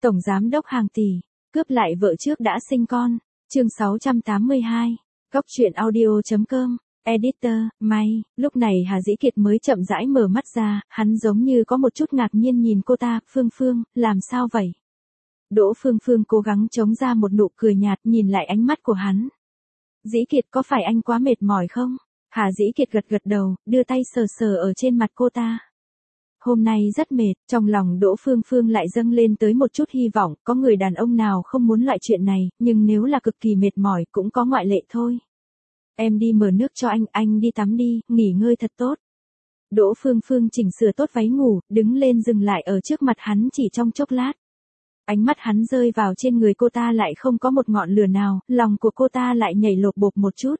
Tổng giám đốc hàng tỷ, cướp lại vợ trước đã sinh con. Chương 682. Góc truyện audio.com. Editor, May. Lúc này Hà Dĩ Kiệt mới chậm rãi mở mắt ra, hắn giống như có một chút ngạc nhiên nhìn cô ta, Phương Phương, làm sao vậy? Đỗ Phương Phương cố gắng chống ra một nụ cười nhạt nhìn lại ánh mắt của hắn. Dĩ Kiệt có phải anh quá mệt mỏi không? Hà Dĩ Kiệt gật gật đầu, đưa tay sờ sờ ở trên mặt cô ta. Hôm nay rất mệt, trong lòng Đỗ Phương Phương lại dâng lên tới một chút hy vọng, có người đàn ông nào không muốn loại chuyện này, nhưng nếu là cực kỳ mệt mỏi cũng có ngoại lệ thôi. Em đi mở nước cho anh đi tắm đi, nghỉ ngơi thật tốt. Đỗ Phương Phương chỉnh sửa tốt váy ngủ, đứng lên dừng lại ở trước mặt hắn chỉ trong chốc lát. Ánh mắt hắn rơi vào trên người cô ta lại không có một ngọn lửa nào, lòng của cô ta lại nhảy lột bột một chút.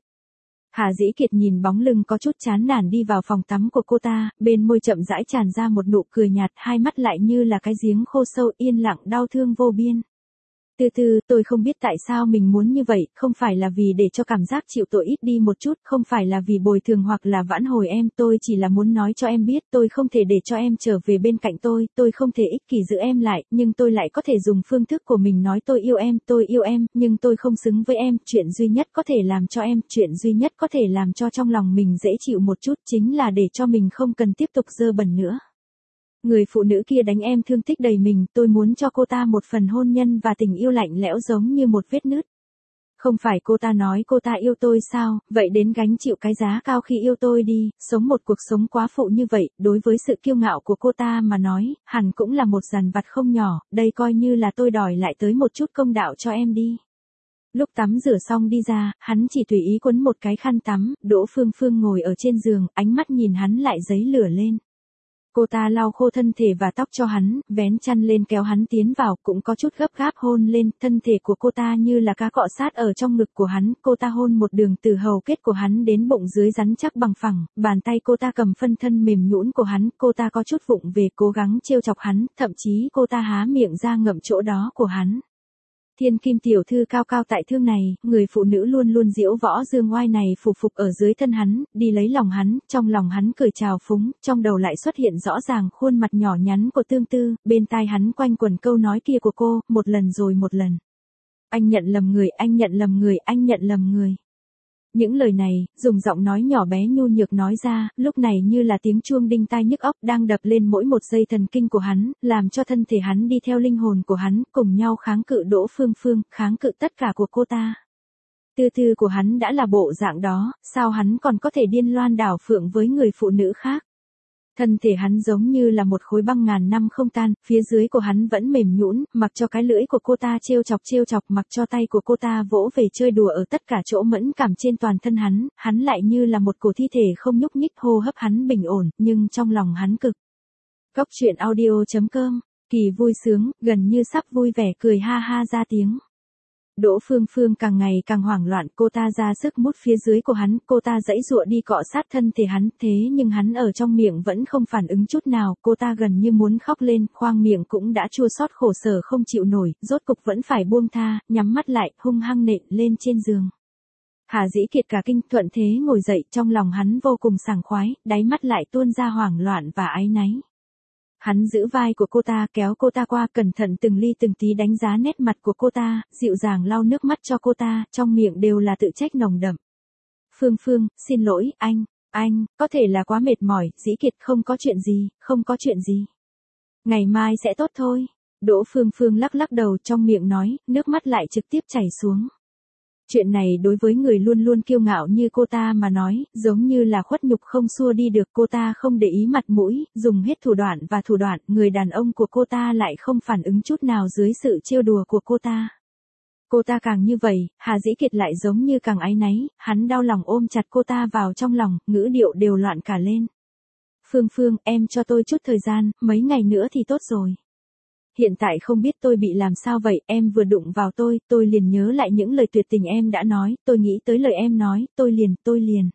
Hà Dĩ Kiệt nhìn bóng lưng có chút chán nản đi vào phòng tắm của cô ta, bên môi chậm rãi tràn ra một nụ cười nhạt, hai mắt lại như là cái giếng khô sâu yên lặng đau thương vô biên. Từ từ, tôi không biết tại sao mình muốn như vậy, không phải là vì để cho cảm giác chịu tội ít đi một chút, không phải là vì bồi thường hoặc là vãn hồi em, tôi chỉ là muốn nói cho em biết tôi không thể để cho em trở về bên cạnh tôi không thể ích kỷ giữ em lại, nhưng tôi lại có thể dùng phương thức của mình nói tôi yêu em, nhưng tôi không xứng với em, chuyện duy nhất có thể làm cho em, chuyện duy nhất có thể làm cho trong lòng mình dễ chịu một chút chính là để cho mình không cần tiếp tục dơ bẩn nữa. Người phụ nữ kia đánh em thương tích đầy mình, tôi muốn cho cô ta một phần hôn nhân và tình yêu lạnh lẽo giống như một vết nứt. Không phải cô ta nói cô ta yêu tôi sao, vậy đến gánh chịu cái giá cao khi yêu tôi đi, sống một cuộc sống quá phụ như vậy, đối với sự kiêu ngạo của cô ta mà nói, hẳn cũng là một dằn vặt không nhỏ, đây coi như là tôi đòi lại tới một chút công đạo cho em đi. Lúc tắm rửa xong đi ra, hắn chỉ tùy ý quấn một cái khăn tắm, Đỗ Phương Phương ngồi ở trên giường, ánh mắt nhìn hắn lại dấy lửa lên. Cô ta lau khô thân thể và tóc cho hắn, vén chăn lên kéo hắn tiến vào, cũng có chút gấp gáp hôn lên, thân thể của cô ta như là cá cọ sát ở trong ngực của hắn, cô ta hôn một đường từ hầu kết của hắn đến bụng dưới rắn chắc bằng phẳng, bàn tay cô ta cầm phân thân mềm nhũn của hắn, cô ta có chút vụng về cố gắng trêu chọc hắn, thậm chí cô ta há miệng ra ngậm chỗ đó của hắn. Thiên kim tiểu thư cao cao tại thương này, người phụ nữ luôn luôn diễu võ dương oai này phục phục ở dưới thân hắn, đi lấy lòng hắn, trong lòng hắn cười trào phúng, trong đầu lại xuất hiện rõ ràng khuôn mặt nhỏ nhắn của Tương Tư, bên tai hắn quanh quẩn câu nói kia của cô, một lần rồi một lần. Anh nhận lầm người, anh nhận lầm người, anh nhận lầm người. Những lời này, dùng giọng nói nhỏ bé nhu nhược nói ra, lúc này như là tiếng chuông đinh tai nhức óc đang đập lên mỗi một dây thần kinh của hắn, làm cho thân thể hắn đi theo linh hồn của hắn, cùng nhau kháng cự Đỗ Phương Phương, kháng cự tất cả của cô ta. Tư tư của hắn đã là bộ dạng đó, sao hắn còn có thể điên loan đảo phượng với người phụ nữ khác? Thân thể hắn giống như là một khối băng ngàn năm không tan, phía dưới của hắn vẫn mềm nhũn, mặc cho cái lưỡi của cô ta trêu chọc, mặc cho tay của cô ta vỗ về chơi đùa ở tất cả chỗ mẫn cảm trên toàn thân hắn lại như là một cổ thi thể không nhúc nhích, hô hấp hắn bình ổn, nhưng trong lòng hắn cực. Góc truyện audio.com, Kỳ vui sướng, gần như sắp vui vẻ cười ha ha ra tiếng. Đỗ Phương Phương càng ngày càng hoảng loạn, cô ta ra sức mút phía dưới của hắn, cô ta giãy giụa đi cọ sát thân thể hắn, thế nhưng hắn ở trong miệng vẫn không phản ứng chút nào, cô ta gần như muốn khóc lên, khoang miệng cũng đã chua xót khổ sở không chịu nổi, rốt cục vẫn phải buông tha, nhắm mắt lại, hung hăng nện lên trên giường. Hà Dĩ Kiệt cả kinh, thuận thế ngồi dậy, trong lòng hắn vô cùng sảng khoái, đáy mắt lại tuôn ra hoảng loạn và áy náy. Hắn giữ vai của cô ta, kéo cô ta qua, cẩn thận từng ly từng tí đánh giá nét mặt của cô ta, dịu dàng lau nước mắt cho cô ta, trong miệng đều là tự trách nồng đậm. Phương Phương, xin lỗi, anh, có thể là quá mệt mỏi, Dĩ Kiệt không có chuyện gì. Ngày mai sẽ tốt thôi. Đỗ Phương Phương lắc lắc đầu, trong miệng nói, nước mắt lại trực tiếp chảy xuống. Chuyện này đối với người luôn luôn kiêu ngạo như cô ta mà nói, giống như là khuất nhục không xua đi được, cô ta không để ý mặt mũi, dùng hết thủ đoạn, người đàn ông của cô ta lại không phản ứng chút nào dưới sự trêu đùa của cô ta. Cô ta càng như vậy, Hà Dĩ Kiệt lại giống như càng áy náy, hắn đau lòng ôm chặt cô ta vào trong lòng, ngữ điệu đều loạn cả lên. Phương Phương, em cho tôi chút thời gian, mấy ngày nữa thì tốt rồi. Hiện tại không biết tôi bị làm sao vậy, em vừa đụng vào tôi liền nhớ lại những lời tuyệt tình em đã nói, tôi nghĩ tới lời em nói, tôi liền.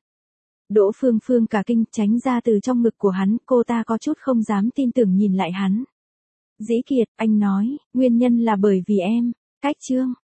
Đỗ Phương Phương cả kinh tránh ra từ trong ngực của hắn, cô ta có chút không dám tin tưởng nhìn lại hắn. Dĩ Kiệt, anh nói, nguyên nhân là bởi vì em, cách chương.